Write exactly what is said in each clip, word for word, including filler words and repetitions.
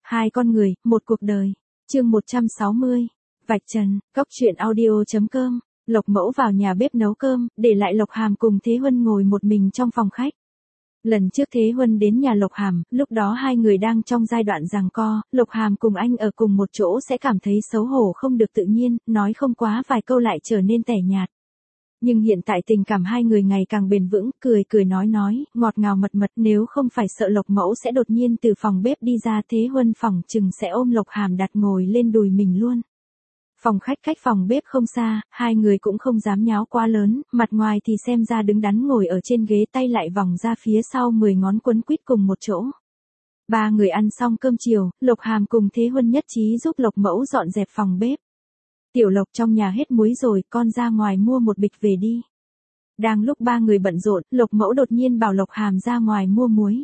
Hai con người, một cuộc đời. Chương một trăm sáu mươi. Vạch trần, góc truyện audio chấm com. Lộc Mẫu vào nhà bếp nấu cơm, để lại Lộc Hàm cùng Thế Huân ngồi một mình trong phòng khách. Lần trước Thế Huân đến nhà Lộc Hàm, lúc đó hai người đang trong giai đoạn giằng co, Lộc Hàm cùng anh ở cùng một chỗ sẽ cảm thấy xấu hổ không được tự nhiên, nói không quá vài câu lại trở nên tẻ nhạt. Nhưng hiện tại tình cảm hai người ngày càng bền vững, cười cười nói nói, ngọt ngào mật mật, nếu không phải sợ Lộc Mẫu sẽ đột nhiên từ phòng bếp đi ra, Thế Huân phỏng chừng sẽ ôm Lộc Hàm đặt ngồi lên đùi mình luôn. Phòng khách cách phòng bếp không xa, hai người cũng không dám nháo quá lớn, mặt ngoài thì xem ra đứng đắn ngồi ở trên ghế, tay lại vòng ra phía sau mười ngón quấn quýt cùng một chỗ. Ba người ăn xong cơm chiều, Lộc Hàm cùng Thế Huân nhất trí giúp Lộc Mẫu dọn dẹp phòng bếp. Tiểu Lộc trong nhà hết muối rồi, con ra ngoài mua một bịch về đi. Đang lúc ba người bận rộn, Lộc Mẫu đột nhiên bảo Lộc Hàm ra ngoài mua muối.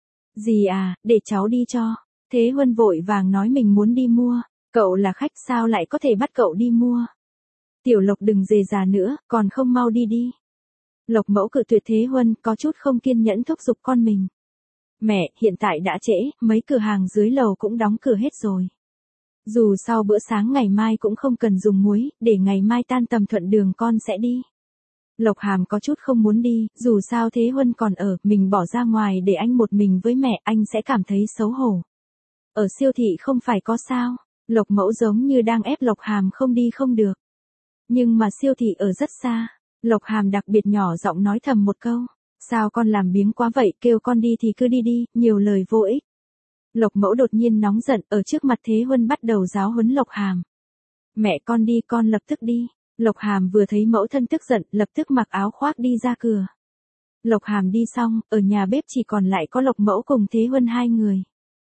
Dì à, để cháu đi cho. Thế Huân vội vàng nói mình muốn đi mua. Cậu là khách sao lại có thể bắt cậu đi mua. Tiểu Lộc đừng dề già nữa, còn không mau đi đi. Lộc Mẫu cự tuyệt Thế Huân, có chút không kiên nhẫn thúc giục con mình. Mẹ, hiện tại đã trễ, mấy cửa hàng dưới lầu cũng đóng cửa hết rồi. Dù sau bữa sáng ngày mai cũng không cần dùng muối, để ngày mai tan tầm thuận đường con sẽ đi. Lộc Hàm có chút không muốn đi, dù sao Thế Huân còn ở, mình bỏ ra ngoài để anh một mình với mẹ, anh sẽ cảm thấy xấu hổ. Ở siêu thị không phải có sao. Lộc Mẫu giống như đang ép Lộc Hàm không đi không được. Nhưng mà siêu thị ở rất xa. Lộc Hàm đặc biệt nhỏ giọng nói thầm một câu. Sao con làm biếng quá vậy, kêu con đi thì cứ đi đi, nhiều lời vô ích. Lộc Mẫu đột nhiên nóng giận, ở trước mặt Thế Huân bắt đầu giáo huấn Lộc Hàm. Mẹ con đi, con lập tức đi. Lộc Hàm vừa thấy mẫu thân tức giận, lập tức mặc áo khoác đi ra cửa. Lộc Hàm đi xong, ở nhà bếp chỉ còn lại có Lộc Mẫu cùng Thế Huân hai người.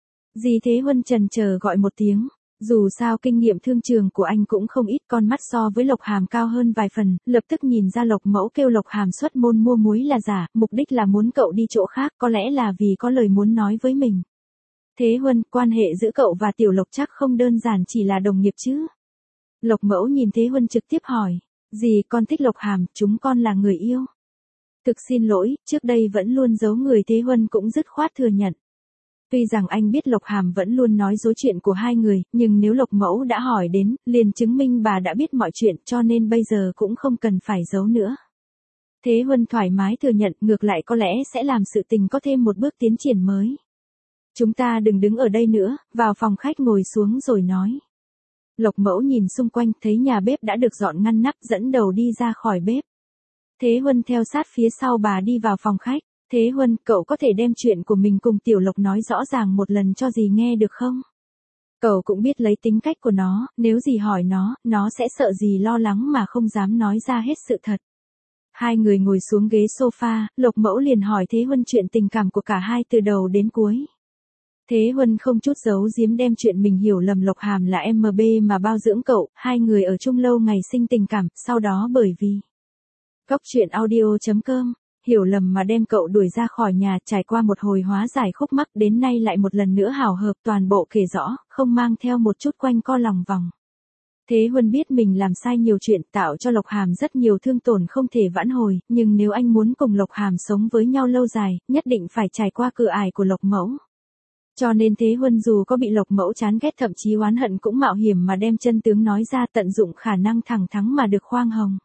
Dì Thế Huân chần chờ gọi một tiếng. Dù sao kinh nghiệm thương trường của anh cũng không ít, con mắt so với Lộc Hàm cao hơn vài phần, lập tức nhìn ra Lộc Mẫu kêu Lộc Hàm xuất môn mua muối là giả, mục đích là muốn cậu đi chỗ khác, có lẽ là vì có lời muốn nói với mình. Thế Huân, quan hệ giữa cậu và Tiểu Lộc chắc không đơn giản chỉ là đồng nghiệp chứ. Lộc Mẫu nhìn Thế Huân trực tiếp hỏi, dì con thích Lộc Hàm, chúng con là người yêu. Thực xin lỗi, trước đây vẫn luôn giấu người. Thế Huân cũng dứt khoát thừa nhận. Tuy rằng anh biết Lộc Hàm vẫn luôn nói dối chuyện của hai người, nhưng nếu Lộc Mẫu đã hỏi đến, liền chứng minh bà đã biết mọi chuyện, cho nên bây giờ cũng không cần phải giấu nữa. Thế Huân thoải mái thừa nhận, ngược lại có lẽ sẽ làm sự tình có thêm một bước tiến triển mới. Chúng ta đừng đứng ở đây nữa, vào phòng khách ngồi xuống rồi nói. Lộc Mẫu nhìn xung quanh, thấy nhà bếp đã được dọn ngăn nắp, dẫn đầu đi ra khỏi bếp. Thế Huân theo sát phía sau bà đi vào phòng khách. Thế Huân, cậu có thể đem chuyện của mình cùng Tiểu Lộc nói rõ ràng một lần cho dì nghe được không? Cậu cũng biết lấy tính cách của nó, nếu dì hỏi nó, nó sẽ sợ dì lo lắng mà không dám nói ra hết sự thật. Hai người ngồi xuống ghế sofa, Lộc Mẫu liền hỏi Thế Huân chuyện tình cảm của cả hai từ đầu đến cuối. Thế Huân không chút giấu giếm đem chuyện mình hiểu lầm Lộc Hàm là em bê mà bao dưỡng cậu, hai người ở chung lâu ngày sinh tình cảm, sau đó bởi vì góc truyện audio chấm com. Hiểu lầm mà đem cậu đuổi ra khỏi nhà, trải qua một hồi hóa giải khúc mắc, đến nay lại một lần nữa hảo hợp, toàn bộ kể rõ, không mang theo một chút quanh co lòng vòng. Thế Huân biết mình làm sai nhiều chuyện, tạo cho Lộc Hàm rất nhiều thương tổn không thể vãn hồi, nhưng nếu anh muốn cùng Lộc Hàm sống với nhau lâu dài, nhất định phải trải qua cửa ải của Lộc Mẫu. Cho nên Thế Huân dù có bị Lộc Mẫu chán ghét thậm chí oán hận cũng mạo hiểm mà đem chân tướng nói ra, tận dụng khả năng thẳng thắn mà được khoan hồng.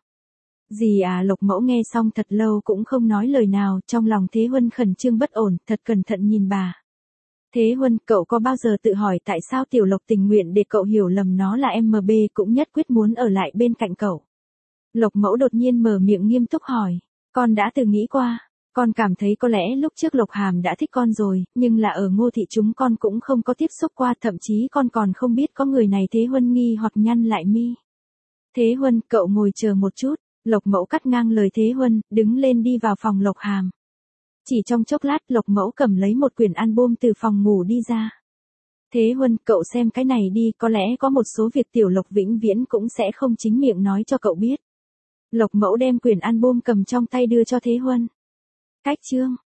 Dì à, Lộc Mẫu nghe xong thật lâu cũng không nói lời nào, trong lòng Thế Huân khẩn trương bất ổn, thật cẩn thận nhìn bà. Thế Huân, cậu có bao giờ tự hỏi tại sao Tiểu Lộc tình nguyện để cậu hiểu lầm nó là em bê, cũng nhất quyết muốn ở lại bên cạnh cậu? Lộc Mẫu đột nhiên mở miệng nghiêm túc hỏi. Con đã từng nghĩ qua, con cảm thấy có lẽ lúc trước Lộc Hàm đã thích con rồi, nhưng là ở Ngô thị chúng con cũng không có tiếp xúc qua, thậm chí con còn không biết có người này. Thế Huân nghi hoặc nhăn lại mi. Thế Huân, cậu ngồi chờ một chút. Lộc Mẫu cắt ngang lời Thế Huân, đứng lên đi vào phòng Lộc Hàm. Chỉ trong chốc lát, Lộc Mẫu cầm lấy một quyển album từ phòng ngủ đi ra. Thế Huân, cậu xem cái này đi, có lẽ có một số việc Tiểu Lộc vĩnh viễn cũng sẽ không chính miệng nói cho cậu biết. Lộc Mẫu đem quyển album cầm trong tay đưa cho Thế Huân. Cách chương,